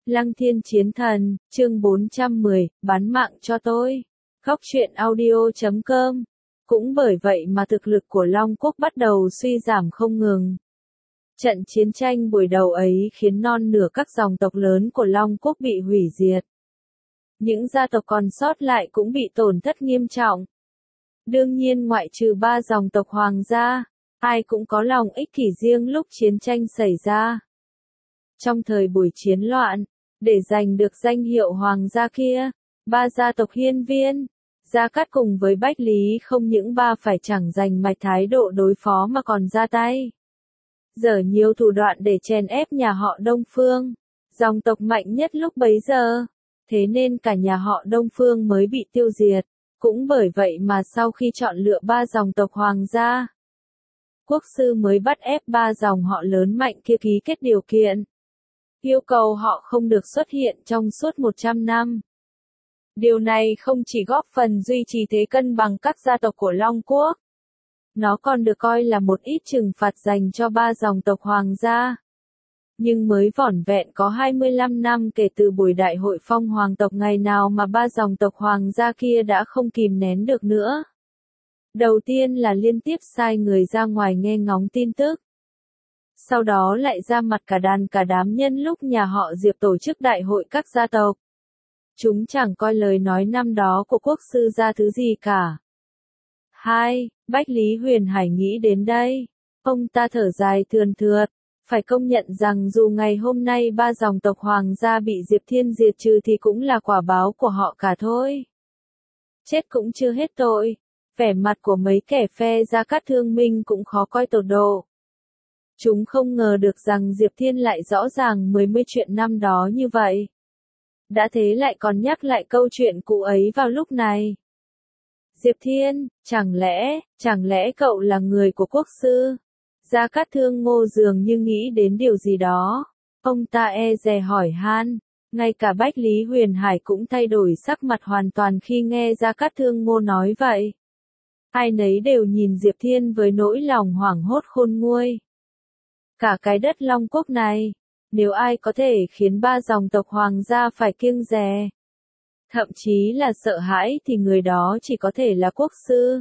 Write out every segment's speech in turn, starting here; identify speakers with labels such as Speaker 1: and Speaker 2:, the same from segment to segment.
Speaker 1: Lăng Thiên Chiến Thần, chương 410, bán mạng cho tôi. Góc truyện audio.com. Cũng bởi vậy mà thực lực của Long Quốc bắt đầu suy giảm không ngừng. Trận chiến tranh buổi đầu ấy khiến non nửa các dòng tộc lớn của Long Quốc bị hủy diệt. Những gia tộc còn sót lại cũng bị tổn thất nghiêm trọng. Đương nhiên ngoại trừ 3 dòng tộc hoàng gia, ai cũng có lòng ích kỷ riêng lúc chiến tranh xảy ra. Trong thời buổi chiến loạn, để giành được danh hiệu hoàng gia kia, 3 gia tộc Hiên Viên, Gia Cát cùng với Bách Lý không những phải chẳng giành mạch thái độ đối phó mà còn ra tay. Dở nhiều thủ đoạn để chèn ép nhà họ Đông Phương, dòng tộc mạnh nhất lúc bấy giờ. Thế nên cả nhà họ Đông Phương mới bị tiêu diệt. Cũng bởi vậy mà sau khi chọn lựa 3 dòng tộc hoàng gia, quốc sư mới bắt ép 3 dòng họ lớn mạnh kia ký kết điều kiện. Yêu cầu họ không được xuất hiện trong suốt 100 năm. Điều này không chỉ góp phần duy trì thế cân bằng các gia tộc của Long Quốc. Nó còn được coi là một ít trừng phạt dành cho 3 dòng tộc hoàng gia. Nhưng mới vỏn vẹn có 25 năm kể từ buổi đại hội phong hoàng tộc ngày nào mà 3 dòng tộc hoàng gia kia đã không kìm nén được nữa. Đầu tiên là liên tiếp sai người ra ngoài nghe ngóng tin tức. Sau đó lại ra mặt cả đàn cả đám nhân lúc nhà họ Diệp tổ chức đại hội các gia tộc. Chúng chẳng coi lời nói năm đó của quốc sư ra thứ gì cả. 2. Bách Lý Huyền Hải nghĩ đến đây. Ông ta thở dài thườn thượt. Phải công nhận rằng dù ngày hôm nay 3 dòng tộc hoàng gia bị Diệp Thiên diệt trừ thì cũng là quả báo của họ cả thôi. Chết cũng chưa hết tội. Vẻ mặt của mấy kẻ phe Gia Cát Thương Minh cũng khó coi tột độ. Chúng không ngờ được rằng Diệp Thiên lại rõ ràng mươi chuyện năm đó như vậy. Đã thế lại còn nhắc lại câu chuyện cũ ấy vào lúc này. Diệp Thiên, chẳng lẽ cậu là người của quốc sư? Gia Cát Thương Ngô dường như nghĩ đến điều gì đó. Ông ta e dè hỏi han. Ngay cả Bách Lý Huyền Hải cũng thay đổi sắc mặt hoàn toàn khi nghe Gia Cát Thương Ngô nói vậy. Ai nấy đều nhìn Diệp Thiên với nỗi lòng hoảng hốt khôn nguôi. Cả cái đất Long Quốc này, nếu ai có thể khiến 3 dòng tộc hoàng gia phải kiêng dè, thậm chí là sợ hãi thì người đó chỉ có thể là quốc sư.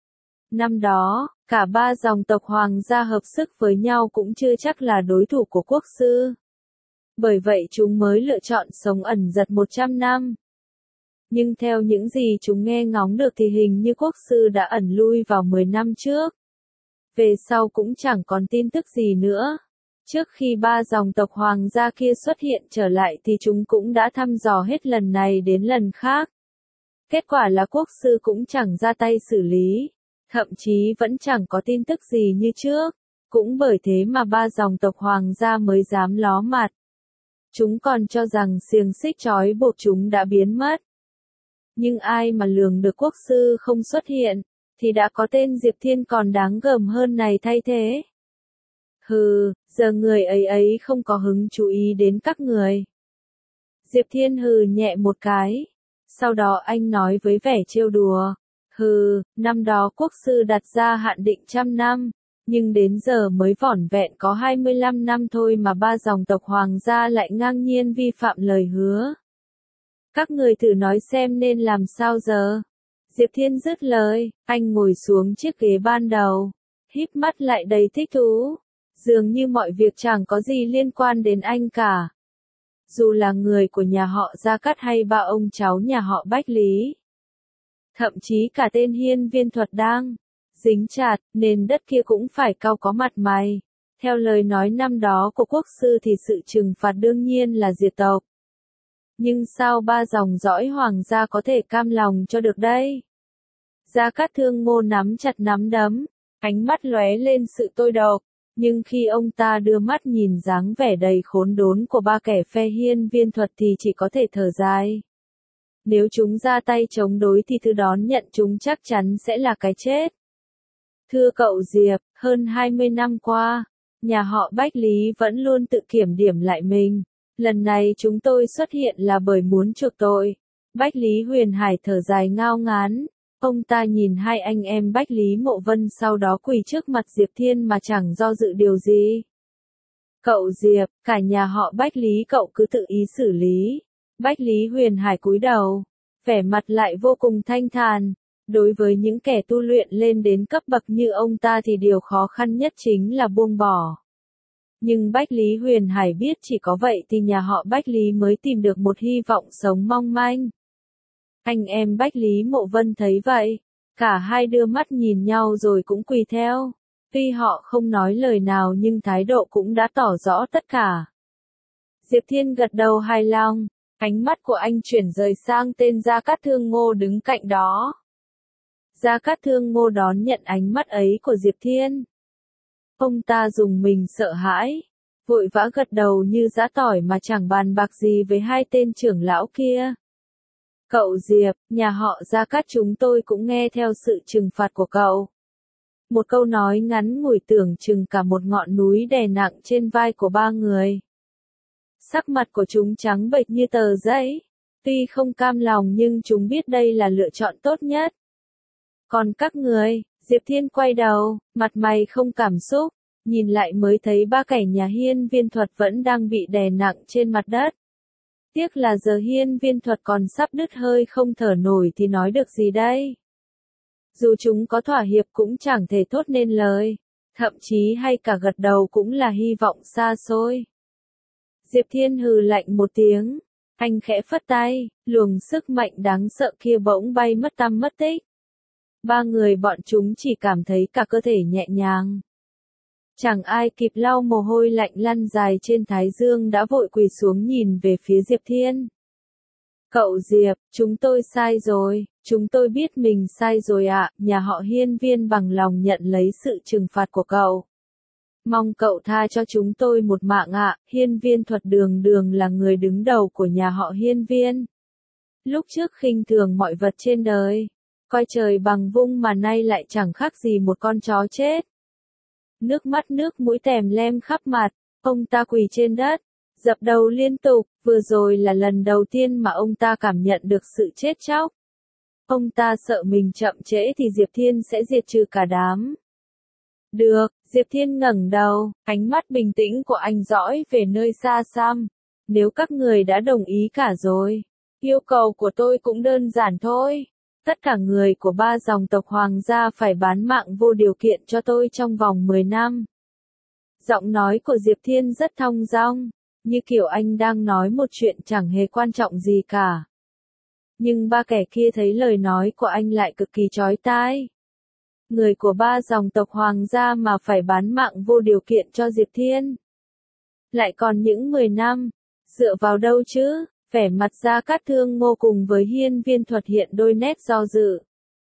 Speaker 1: Năm đó, cả 3 dòng tộc hoàng gia hợp sức với nhau cũng chưa chắc là đối thủ của quốc sư. Bởi vậy chúng mới lựa chọn sống ẩn giật 100 năm. Nhưng theo những gì chúng nghe ngóng được thì hình như quốc sư đã ẩn lui vào 10 năm trước. Về sau cũng chẳng còn tin tức gì nữa. Trước khi 3 dòng tộc hoàng gia kia xuất hiện trở lại thì chúng cũng đã thăm dò hết lần này đến lần khác. Kết quả là quốc sư cũng chẳng ra tay xử lý. Thậm chí vẫn chẳng có tin tức gì như trước. Cũng bởi thế mà 3 dòng tộc hoàng gia mới dám ló mặt. Chúng còn cho rằng xiềng xích trói buộc chúng đã biến mất. Nhưng ai mà lường được quốc sư không xuất hiện, thì đã có tên Diệp Thiên còn đáng gờm hơn này thay thế. Hừ, giờ người ấy không có hứng chú ý đến các người. Diệp Thiên hừ nhẹ một cái. Sau đó anh nói với vẻ trêu đùa. Hừ, năm đó quốc sư đặt ra hạn định 100 năm, nhưng đến giờ mới vỏn vẹn có 25 năm thôi mà 3 dòng tộc hoàng gia lại ngang nhiên vi phạm lời hứa. Các người thử nói xem nên làm sao giờ? Diệp Thiên dứt lời, anh ngồi xuống chiếc ghế ban đầu, híp mắt lại đầy thích thú. Dường như mọi việc chẳng có gì liên quan đến anh cả. Dù là người của nhà họ Gia Cát hay 3 ông cháu nhà họ Bách Lý. Thậm chí cả tên Hiên Viên Thuật đang dính chặt, nền đất kia cũng phải cau có mặt mày. Theo lời nói năm đó của quốc sư thì sự trừng phạt đương nhiên là diệt tộc. Nhưng sao 3 dòng dõi hoàng gia có thể cam lòng cho được đây? Gia Cát Thương Ngô nắm chặt nắm đấm, ánh mắt lóe lên sự tôi độc. Nhưng khi ông ta đưa mắt nhìn dáng vẻ đầy khốn đốn của 3 kẻ phe Hiên Viên Thuật thì chỉ có thể thở dài. Nếu chúng ra tay chống đối thì thứ đón nhận chúng chắc chắn sẽ là cái chết. Thưa cậu Diệp, hơn 20 năm qua, nhà họ Bách Lý vẫn luôn tự kiểm điểm lại mình. Lần này chúng tôi xuất hiện là bởi muốn chuộc tội. Bách Lý Huyền Hải thở dài ngao ngán. Ông ta nhìn hai anh em Bách Lý Mộ Vân sau đó quỳ trước mặt Diệp Thiên mà chẳng do dự điều gì. Cậu Diệp, cả nhà họ Bách Lý cậu cứ tự ý xử lý. Bách Lý Huyền Hải cúi đầu, vẻ mặt lại vô cùng thanh thản. Đối với những kẻ tu luyện lên đến cấp bậc như ông ta thì điều khó khăn nhất chính là buông bỏ. Nhưng Bách Lý Huyền Hải biết chỉ có vậy thì nhà họ Bách Lý mới tìm được một hy vọng sống mong manh. Anh em Bách Lý Mộ Vân thấy vậy, cả hai đưa mắt nhìn nhau rồi cũng quỳ theo. Tuy họ không nói lời nào nhưng thái độ cũng đã tỏ rõ tất cả. Diệp Thiên gật đầu hài lòng, ánh mắt của anh chuyển rời sang tên Gia Cát Thương Ngô đứng cạnh đó. Gia Cát Thương Ngô đón nhận ánh mắt ấy của Diệp Thiên. Ông ta dùng mình sợ hãi, vội vã gật đầu như giã tỏi mà chẳng bàn bạc gì với hai tên trưởng lão kia. Cậu Diệp, nhà họ Gia Cát chúng tôi cũng nghe theo sự trừng phạt của cậu. Một câu nói ngắn ngủi tưởng chừng cả một ngọn núi đè nặng trên vai của ba người. Sắc mặt của chúng trắng bệch như tờ giấy, tuy không cam lòng nhưng chúng biết đây là lựa chọn tốt nhất. Còn các người, Diệp Thiên quay đầu, mặt mày không cảm xúc, nhìn lại mới thấy ba kẻ nhà Hiên Viên Thuật vẫn đang bị đè nặng trên mặt đất. Tiếc là giờ Hiên Viên Thuật còn sắp đứt hơi không thở nổi thì nói được gì đây? Dù chúng có thỏa hiệp cũng chẳng thể thốt nên lời, thậm chí hay cả gật đầu cũng là hy vọng xa xôi. Diệp Thiên hừ lạnh một tiếng, anh khẽ phất tay, luồng sức mạnh đáng sợ kia bỗng bay mất tăm mất tích. Ba người bọn chúng chỉ cảm thấy cả cơ thể nhẹ nhàng. Chẳng ai kịp lau mồ hôi lạnh lăn dài trên thái dương đã vội quỳ xuống nhìn về phía Diệp Thiên. Cậu Diệp, chúng tôi sai rồi, chúng tôi biết mình sai rồi ạ, nhà họ Hiên Viên bằng lòng nhận lấy sự trừng phạt của cậu. Mong cậu tha cho chúng tôi một mạng ạ, Hiên Viên Thuật đường đường là người đứng đầu của nhà họ Hiên Viên. Lúc trước khinh thường mọi vật trên đời, coi trời bằng vung mà nay lại chẳng khác gì một con chó chết. Nước mắt nước mũi tèm lem khắp mặt, ông ta quỳ trên đất, dập đầu liên tục, vừa rồi là lần đầu tiên mà ông ta cảm nhận được sự chết chóc. Ông ta sợ mình chậm trễ thì Diệp Thiên sẽ diệt trừ cả đám. Được, Diệp Thiên ngẩng đầu, ánh mắt bình tĩnh của anh dõi về nơi xa xăm. Nếu các người đã đồng ý cả rồi, yêu cầu của tôi cũng đơn giản thôi. Tất cả người của ba dòng tộc hoàng gia phải bán mạng vô điều kiện cho tôi trong vòng 10 năm. Giọng nói của Diệp Thiên rất thong dong, như kiểu anh đang nói một chuyện chẳng hề quan trọng gì cả. Nhưng ba kẻ kia thấy lời nói của anh lại cực kỳ chói tai. Người của ba dòng tộc hoàng gia mà phải bán mạng vô điều kiện cho Diệp Thiên. Lại còn những 10 năm, dựa vào đâu chứ? Vẻ mặt Gia Cát Thương Ngô cùng với Hiên Viên Thuật hiện đôi nét do dự.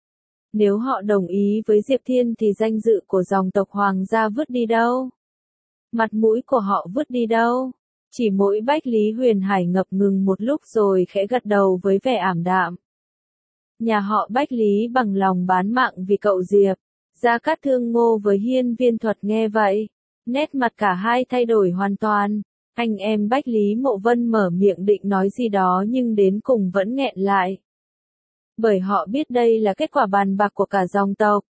Speaker 1: Nếu họ đồng ý với Diệp Thiên thì danh dự của dòng tộc hoàng gia vứt đi đâu? Mặt mũi của họ vứt đi đâu? Chỉ mỗi Bách Lý Huyền Hải ngập ngừng một lúc rồi khẽ gật đầu với vẻ ảm đạm. Nhà họ Bách Lý bằng lòng bán mạng vì cậu Diệp. Gia Cát Thương Ngô với Hiên Viên Thuật nghe vậy, nét mặt cả hai thay đổi hoàn toàn. Anh em Bách Lý Mộ Vân mở miệng định nói gì đó nhưng đến cùng vẫn nghẹn lại. Bởi họ biết đây là kết quả bàn bạc của cả dòng tộc.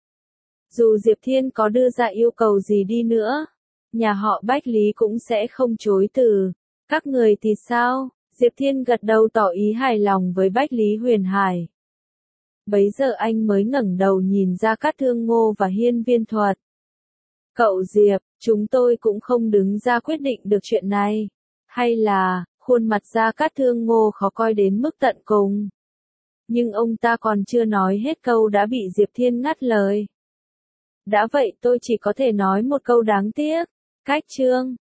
Speaker 1: Dù Diệp Thiên có đưa ra yêu cầu gì đi nữa, nhà họ Bách Lý cũng sẽ không chối từ. Các người thì sao? Diệp Thiên gật đầu tỏ ý hài lòng với Bách Lý Huyền Hải. Bấy giờ anh mới ngẩng đầu nhìn Gia Cát Thương Ngô và Hiên Viên Thuật. Cậu Diệp, chúng tôi cũng không đứng ra quyết định được chuyện này. Hay là, khuôn mặt Gia Cát Thương Ngô khó coi đến mức tận cùng. Nhưng ông ta còn chưa nói hết câu đã bị Diệp Thiên ngắt lời. Đã vậy tôi chỉ có thể nói một câu đáng tiếc. Cách chương